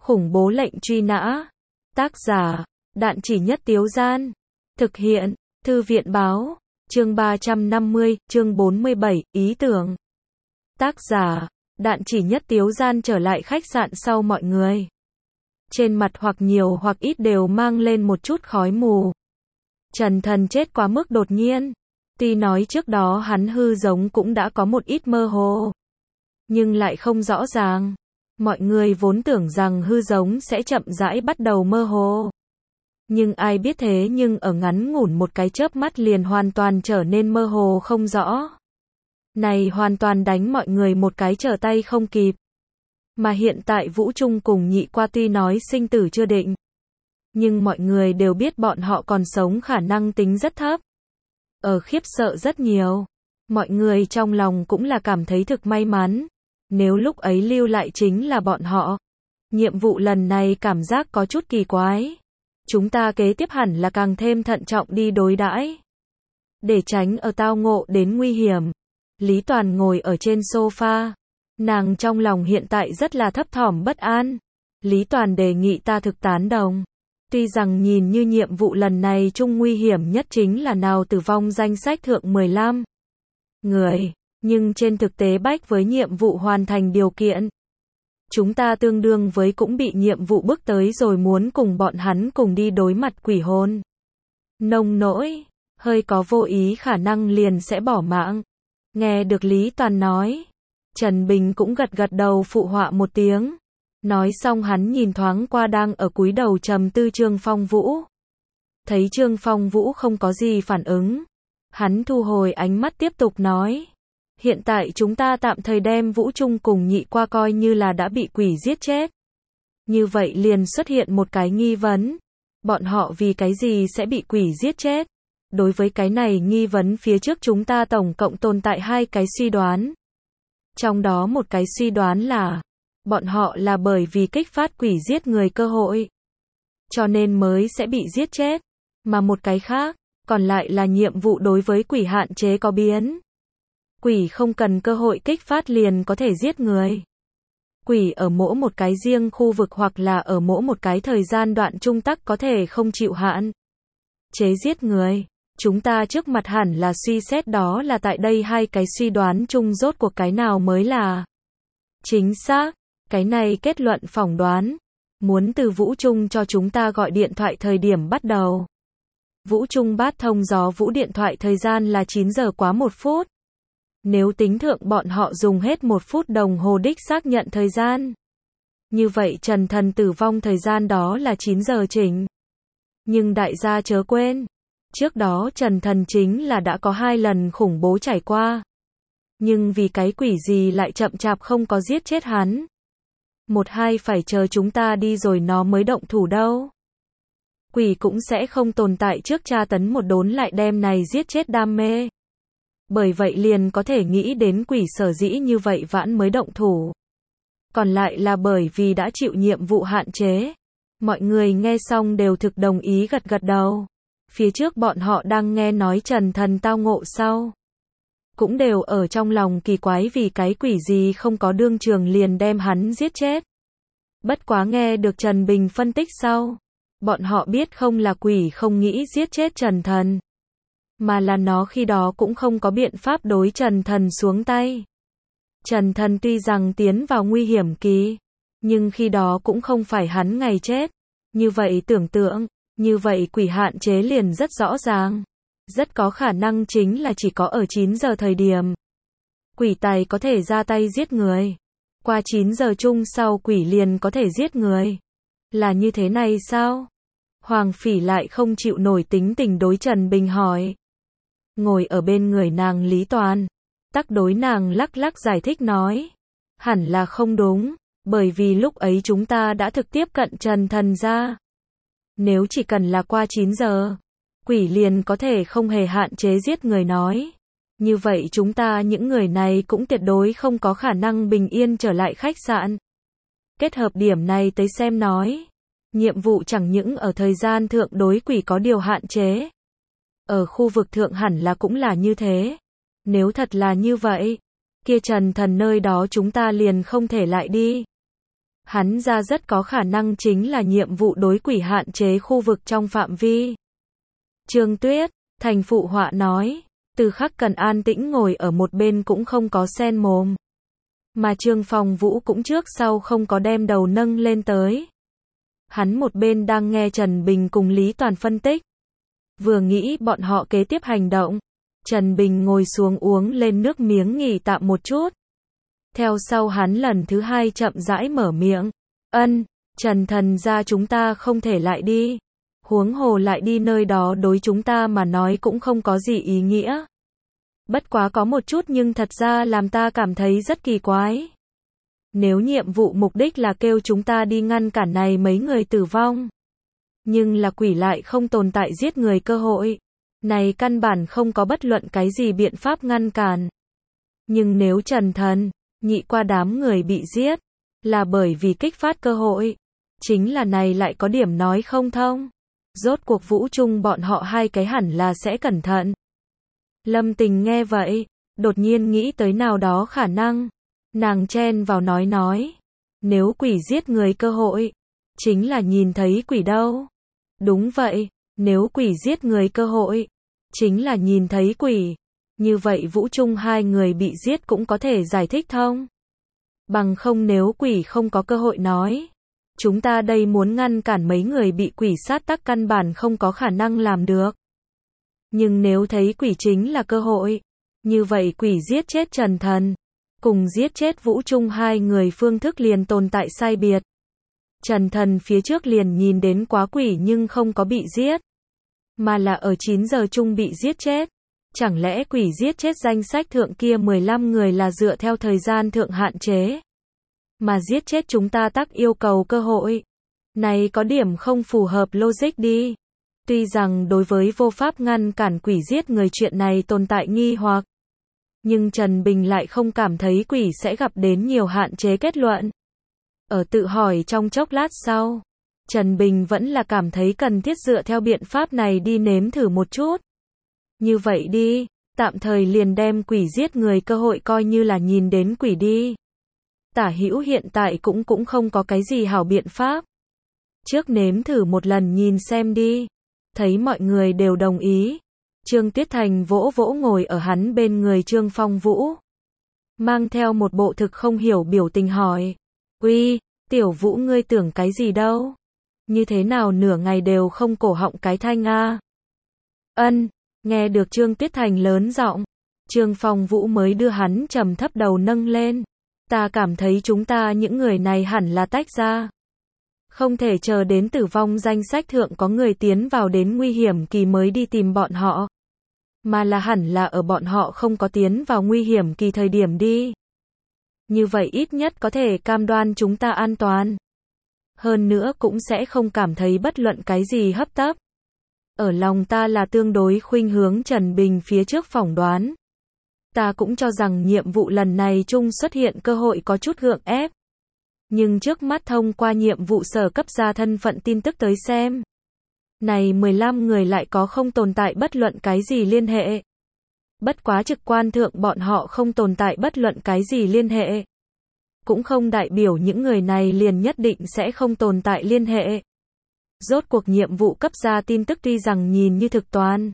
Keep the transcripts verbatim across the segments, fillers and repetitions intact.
Khủng bố lệnh truy nã. Tác giả, Đạn Chỉ Nhất Tiếu Gian. Thực hiện, Thư viện Báo. Chương ba trăm năm mươi, chương bốn mươi bảy, ý tưởng. Tác giả, Đạn Chỉ Nhất Tiếu Gian trở lại khách sạn sau mọi người. Trên mặt hoặc nhiều hoặc ít đều mang lên một chút khói mù. Trần Thần chết quá mức đột nhiên. Tuy nói trước đó hắn hư giống cũng đã có một ít mơ hồ, nhưng lại không rõ ràng. Mọi người vốn tưởng rằng hư giống sẽ chậm rãi bắt đầu mơ hồ. Nhưng ai biết thế nhưng ở ngắn ngủn một cái chớp mắt liền hoàn toàn trở nên mơ hồ không rõ. Này hoàn toàn đánh mọi người một cái trở tay không kịp. Mà hiện tại Vũ Trung cùng Nhị Qua tuy nói sinh tử chưa định, nhưng mọi người đều biết bọn họ còn sống khả năng tính rất thấp. Ở khiếp sợ rất nhiều. Mọi người trong lòng cũng là cảm thấy thực may mắn. Nếu lúc ấy lưu lại chính là bọn họ. Nhiệm vụ lần này cảm giác có chút kỳ quái. Chúng ta kế tiếp hẳn là càng thêm thận trọng đi đối đãi, để tránh ở tao ngộ đến nguy hiểm. Lý Toàn ngồi ở trên sofa. Nàng trong lòng hiện tại rất là thấp thỏm bất an. Lý Toàn đề nghị ta thực tán đồng. Tuy rằng nhìn như nhiệm vụ lần này chung nguy hiểm nhất chính là nào tử vong danh sách thượng mười lăm người, nhưng trên thực tế bách với nhiệm vụ hoàn thành điều kiện, chúng ta tương đương với cũng bị nhiệm vụ bức tới rồi muốn cùng bọn hắn cùng đi đối mặt quỷ hồn. Nông nỗi, hơi có vô ý khả năng liền sẽ bỏ mạng. Nghe được Lý Toàn nói, Trần Bình cũng gật gật đầu phụ họa một tiếng. Nói xong hắn nhìn thoáng qua đang ở cúi đầu trầm tư Trương Phong Vũ. Thấy Trương Phong Vũ không có gì phản ứng, hắn thu hồi ánh mắt tiếp tục nói. Hiện tại chúng ta tạm thời đem Vũ Trung cùng Nhị Qua coi như là đã bị quỷ giết chết. Như vậy liền xuất hiện một cái nghi vấn. Bọn họ vì cái gì sẽ bị quỷ giết chết? Đối với cái này nghi vấn phía trước chúng ta tổng cộng tồn tại hai cái suy đoán. Trong đó một cái suy đoán là bọn họ là bởi vì kích phát quỷ giết người cơ hội, cho nên mới sẽ bị giết chết. Mà một cái khác, còn lại là nhiệm vụ đối với quỷ hạn chế có biến. Quỷ không cần cơ hội kích phát liền có thể giết người. Quỷ ở mỗi một cái riêng khu vực hoặc là ở mỗi một cái thời gian đoạn trung tắc có thể không chịu hạn chế giết người. Chúng ta trước mặt hẳn là suy xét đó là tại đây hai cái suy đoán chung rốt cuộc cái nào mới là chính xác. Cái này kết luận phỏng đoán, muốn từ Vũ Trung cho chúng ta gọi điện thoại thời điểm bắt đầu. Vũ Trung bát thông gió Vũ điện thoại thời gian là chín giờ quá một phút. Nếu tính thượng bọn họ dùng hết một phút đồng hồ đích xác nhận thời gian, như vậy Trần Thần tử vong thời gian đó là chín giờ chỉnh. Nhưng đại gia chớ quên, trước đó Trần Thần chính là đã có hai lần khủng bố trải qua. Nhưng vì cái quỷ gì lại chậm chạp không có giết chết hắn. Một hai phải chờ chúng ta đi rồi nó mới động thủ đâu. Quỷ cũng sẽ không tồn tại trước tra tấn một đốn lại đem này giết chết đam mê. Bởi vậy liền có thể nghĩ đến quỷ sở dĩ như vậy vãn mới động thủ. Còn lại là bởi vì đã chịu nhiệm vụ hạn chế. Mọi người nghe xong đều thực đồng ý gật gật đầu. Phía trước bọn họ đang nghe nói Trần Thần tao ngộ sau, cũng đều ở trong lòng kỳ quái vì cái quỷ gì không có đương trường liền đem hắn giết chết. Bất quá nghe được Trần Bình phân tích sau, bọn họ biết không là quỷ không nghĩ giết chết Trần Thần, mà là nó khi đó cũng không có biện pháp đối Trần Thần xuống tay. Trần Thần tuy rằng tiến vào nguy hiểm kỳ, nhưng khi đó cũng không phải hắn ngày chết. Như vậy tưởng tượng, như vậy quỷ hạn chế liền rất rõ ràng. Rất có khả năng chính là chỉ có ở chín giờ thời điểm quỷ tài có thể ra tay giết người. Qua chín giờ chung sau quỷ liền có thể giết người. Là như thế này sao? Hoàng Phỉ lại không chịu nổi tính tình đối Trần Bình hỏi. Ngồi ở bên người nàng Lý Toàn, tắc đối nàng lắc lắc giải thích nói. Hẳn là không đúng, bởi vì lúc ấy chúng ta đã thực tiếp cận Trần Thần ra. Nếu chỉ cần là qua chín giờ, quỷ liền có thể không hề hạn chế giết người nói. Như vậy chúng ta những người này cũng tuyệt đối không có khả năng bình yên trở lại khách sạn. Kết hợp điểm này tới xem nói, nhiệm vụ chẳng những ở thời gian thượng đối quỷ có điều hạn chế, ở khu vực thượng hẳn là cũng là như thế. Nếu thật là như vậy, kia Trần Thần nơi đó chúng ta liền không thể lại đi. Hắn ra rất có khả năng chính là nhiệm vụ đối quỷ hạn chế khu vực trong phạm vi. Trương Tuyết, Thành phụ họa nói, Từ Khắc Cần an tĩnh ngồi ở một bên cũng không có xen mồm. Mà Trương Phong Vũ cũng trước sau không có đem đầu nâng lên tới. Hắn một bên đang nghe Trần Bình cùng Lý Toàn phân tích. Vừa nghĩ bọn họ kế tiếp hành động. Trần Bình ngồi xuống uống lên nước miếng nghỉ tạm một chút. Theo sau hắn lần thứ hai chậm rãi mở miệng. Ân, Trần thần gia chúng ta không thể lại đi. Huống hồ lại đi nơi đó đối chúng ta mà nói cũng không có gì ý nghĩa. Bất quá có một chút nhưng thật ra làm ta cảm thấy rất kỳ quái. Nếu nhiệm vụ mục đích là kêu chúng ta đi ngăn cản này mấy người tử vong. Nhưng là quỷ lại không tồn tại giết người cơ hội. Này căn bản không có bất luận cái gì biện pháp ngăn cản. Nhưng nếu Trần thần, nhị qua đám người bị giết, là bởi vì kích phát cơ hội. Chính là này lại có điểm nói không thông. Rốt cuộc Vũ Trung bọn họ hai cái hẳn là sẽ cẩn thận. Lâm Tình nghe vậy, đột nhiên nghĩ tới nào đó khả năng. Nàng chen vào nói nói. Nếu quỷ giết người cơ hội, chính là nhìn thấy quỷ đâu. Đúng vậy, nếu quỷ giết người cơ hội, chính là nhìn thấy quỷ. Như vậy Vũ Trung hai người bị giết cũng có thể giải thích thông. Bằng không nếu quỷ không có cơ hội nói. Chúng ta đây muốn ngăn cản mấy người bị quỷ sát tắc căn bản không có khả năng làm được. Nhưng nếu thấy quỷ chính là cơ hội, như vậy quỷ giết chết Trần thần, cùng giết chết Vũ Trung hai người phương thức liền tồn tại sai biệt. Trần thần phía trước liền nhìn đến quá quỷ nhưng không có bị giết, mà là ở chín giờ chung bị giết chết. Chẳng lẽ quỷ giết chết danh sách thượng kia mười lăm người là dựa theo thời gian thượng hạn chế, mà giết chết chúng ta tắc yêu cầu cơ hội. Này có điểm không phù hợp logic đi. Tuy rằng đối với vô pháp ngăn cản quỷ giết người chuyện này tồn tại nghi hoặc, nhưng Trần Bình lại không cảm thấy quỷ sẽ gặp đến nhiều hạn chế kết luận. Ở tự hỏi trong chốc lát sau, Trần Bình vẫn là cảm thấy cần thiết dựa theo biện pháp này đi nếm thử một chút. Như vậy đi, tạm thời liền đem quỷ giết người cơ hội coi như là nhìn đến quỷ đi. Tả Hữu hiện tại cũng cũng không có cái gì hảo biện pháp. Trước nếm thử một lần nhìn xem đi. Thấy mọi người đều đồng ý. Trương Tuyết Thành vỗ vỗ ngồi ở hắn bên người Trương Phong Vũ. Mang theo một bộ thực không hiểu biểu tình hỏi. Uy, Tiểu Vũ ngươi tưởng cái gì đâu? Như thế nào nửa ngày đều không cổ họng cái thanh a? Ân, nghe được Trương Tuyết Thành lớn giọng, Trương Phong Vũ mới đưa hắn trầm thấp đầu nâng lên. Ta cảm thấy chúng ta những người này hẳn là tách ra. Không thể chờ đến tử vong danh sách thượng có người tiến vào đến nguy hiểm kỳ mới đi tìm bọn họ. Mà là hẳn là ở bọn họ không có tiến vào nguy hiểm kỳ thời điểm đi. Như vậy ít nhất có thể cam đoan chúng ta an toàn. Hơn nữa cũng sẽ không cảm thấy bất luận cái gì hấp tấp. Ở lòng ta là tương đối khuynh hướng Trần Bình phía trước phỏng đoán. Ta cũng cho rằng nhiệm vụ lần này chung xuất hiện cơ hội có chút gượng ép. Nhưng trước mắt thông qua nhiệm vụ sở cấp ra thân phận tin tức tới xem. Này mười lăm người lại có không tồn tại bất luận cái gì liên hệ. Bất quá trực quan thượng bọn họ không tồn tại bất luận cái gì liên hệ. Cũng không đại biểu những người này liền nhất định sẽ không tồn tại liên hệ. Rốt cuộc nhiệm vụ cấp ra tin tức tuy rằng nhìn như thực toàn.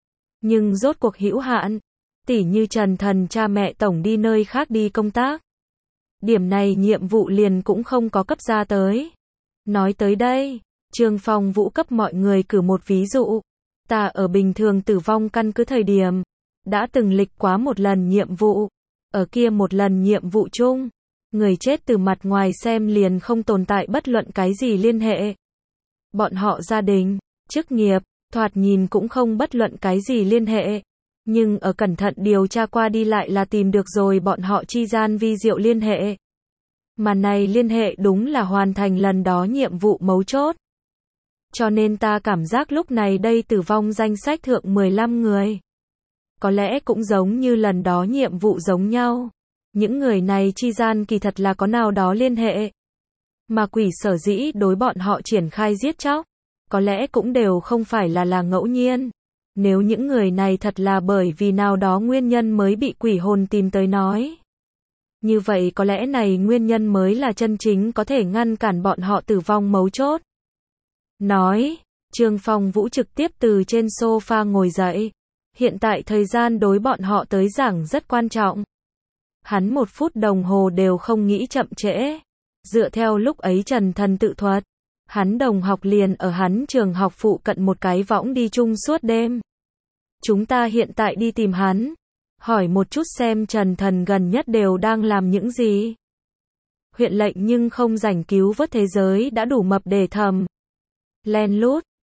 Nhưng rốt cuộc hữu hạn. Tỉ như Trần thần cha mẹ tổng đi nơi khác đi công tác. Điểm này nhiệm vụ liền cũng không có cấp ra tới. Nói tới đây, Trương Phong Vũ cấp mọi người cử một ví dụ. Ta ở bình thường tử vong căn cứ thời điểm, đã từng lịch quá một lần nhiệm vụ. Ở kia một lần nhiệm vụ chung, người chết từ mặt ngoài xem liền không tồn tại bất luận cái gì liên hệ. Bọn họ gia đình, chức nghiệp, thoạt nhìn cũng không bất luận cái gì liên hệ. Nhưng ở cẩn thận điều tra qua đi lại là tìm được rồi bọn họ chi gian vi diệu liên hệ. Mà này liên hệ đúng là hoàn thành lần đó nhiệm vụ mấu chốt. Cho nên ta cảm giác lúc này đây tử vong danh sách thượng mười lăm người. Có lẽ cũng giống như lần đó nhiệm vụ giống nhau. Những người này chi gian kỳ thật là có nào đó liên hệ. Mà quỷ sở dĩ đối bọn họ triển khai giết chóc. Có lẽ cũng đều không phải là là ngẫu nhiên. Nếu những người này thật là bởi vì nào đó nguyên nhân mới bị quỷ hồn tìm tới nói. Như vậy có lẽ này nguyên nhân mới là chân chính có thể ngăn cản bọn họ tử vong mấu chốt. Nói, Trương Phong Vũ trực tiếp từ trên sofa ngồi dậy. Hiện tại thời gian đối bọn họ tới giảng rất quan trọng. Hắn một phút đồng hồ đều không nghĩ chậm trễ. Dựa theo lúc ấy Trần Thần tự thuật, hắn đồng học liền ở hắn trường học phụ cận một cái võng đi chung suốt đêm. Chúng ta hiện tại đi tìm hắn, hỏi một chút xem Trần Thần gần nhất đều đang làm những gì. Huyện lệnh nhưng không rảnh cứu vớt thế giới đã đủ mập để thầm. Len lút,